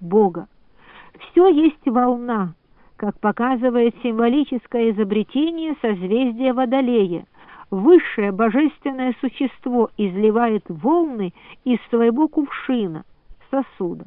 Бога. Все есть волна, как показывает символическое изобретение созвездия Водолея. Высшее божественное существо изливает волны из своего кувшина, сосуда.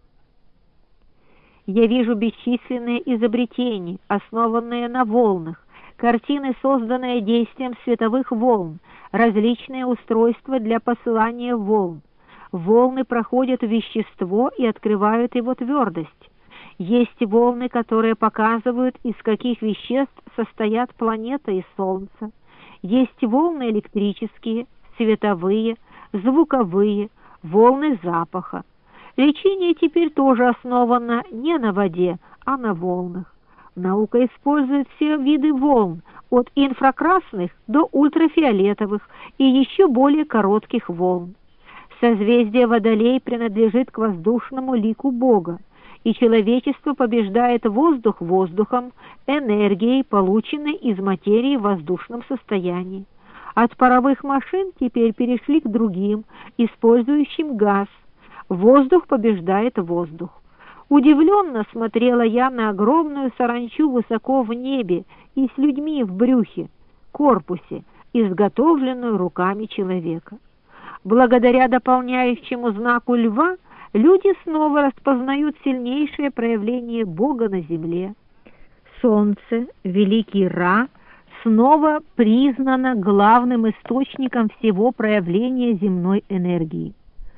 Я вижу бесчисленные изобретения, основанные на волнах, картины, созданные действием световых волн, различные устройства для посылания волн. Волны проходят в вещество и открывают его твердость. Есть волны, которые показывают, из каких веществ состоят планета и Солнце. Есть волны электрические, световые, звуковые, волны запаха. Лечение теперь тоже основано не на воде, а на волнах. Наука использует все виды волн, от инфракрасных до ультрафиолетовых и еще более коротких волн. Созвездие Водолей принадлежит к воздушному лику Бога, и человечество побеждает воздух воздухом, энергией, полученной из материи в воздушном состоянии. От паровых машин теперь перешли к другим, использующим газ. Воздух побеждает воздух. Удивленно смотрела я на огромную саранчу высоко в небе и с людьми в брюхе, корпусе, изготовленную руками человека. Благодаря дополняющему знаку льва люди снова распознают сильнейшее проявление Бога на земле. Солнце, великий Ра, снова признано главным источником всего проявления земной энергии.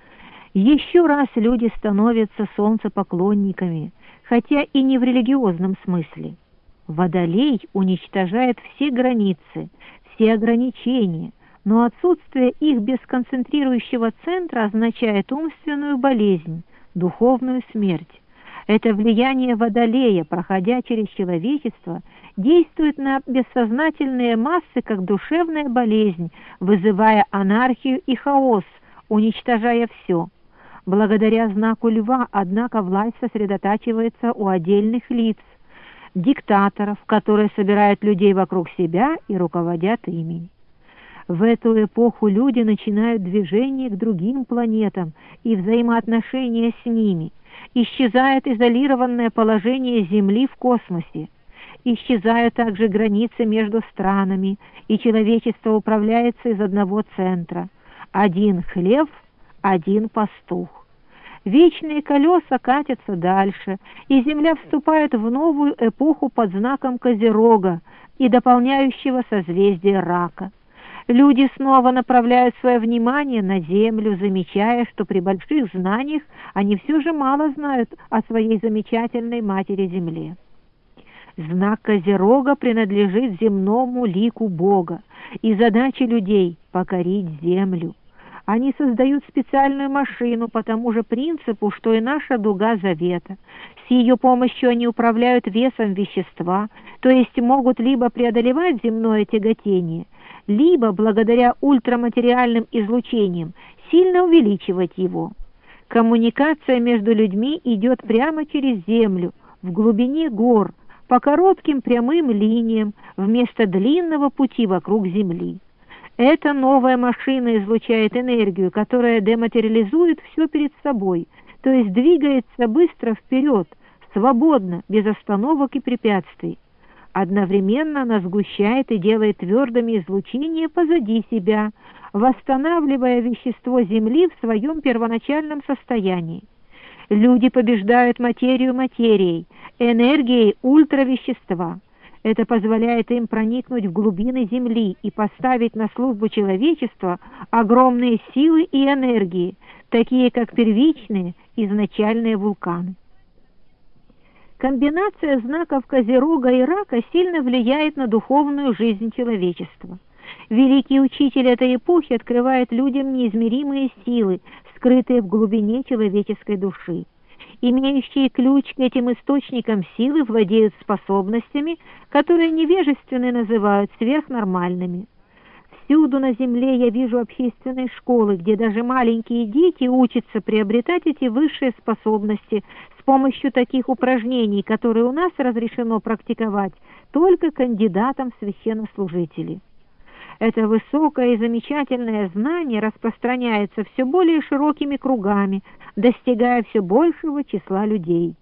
Еще раз люди становятся солнцепоклонниками, хотя и не в религиозном смысле. Водолей уничтожает все границы, все ограничения, но отсутствие их без концентрирующего центра означает умственную болезнь, духовную смерть. Это влияние Водолея, проходя через человечество, действует на бессознательные массы как душевная болезнь, вызывая анархию и хаос, уничтожая все. Благодаря знаку льва, однако, власть сосредотачивается у отдельных лиц, диктаторов, которые собирают людей вокруг себя и руководят ими. В эту эпоху люди начинают движение к другим планетам и взаимоотношения с ними. Исчезает изолированное положение Земли в космосе. Исчезают также границы между странами, и человечество управляется из одного центра. Один хлев, один пастух. Вечные колеса катятся дальше, и Земля вступает в новую эпоху под знаком Козерога и дополняющего созвездия Рака. Люди снова направляют свое внимание на Землю, замечая, что при больших знаниях они все же мало знают о своей замечательной матери Земле. Знак Козерога принадлежит земному лику Бога, и задача людей — покорить Землю. Они создают специальную машину по тому же принципу, что и наша дуга завета. С ее помощью они управляют весом вещества, то есть могут либо преодолевать земное тяготение, либо, благодаря ультраматериальным излучениям, сильно увеличивать его. Коммуникация между людьми идет прямо через Землю, в глубине гор, по коротким прямым линиям, вместо длинного пути вокруг Земли. Эта новая машина излучает энергию, которая дематериализует все перед собой, то есть двигается быстро вперед, свободно, без остановок и препятствий. Одновременно она сгущает и делает твердыми излучения позади себя, восстанавливая вещество Земли в своем первоначальном состоянии. Люди побеждают материю материей, энергией ультравещества. Это позволяет им проникнуть в глубины Земли и поставить на службу человечества огромные силы и энергии, такие как первичные, изначальные вулканы. Комбинация знаков Козерога и Рака сильно влияет на духовную жизнь человечества. Великий учитель этой эпохи открывает людям неизмеримые силы, скрытые в глубине человеческой души. Имеющие ключ к этим источникам силы владеют способностями, которые невежественные называют сверхнормальными. Всюду на земле я вижу общественные школы, где даже маленькие дети учатся приобретать эти высшие способности с помощью таких упражнений, которые у нас разрешено практиковать только кандидатам в священнослужители. Это высокое и замечательное знание распространяется все более широкими кругами, достигая все большего числа людей.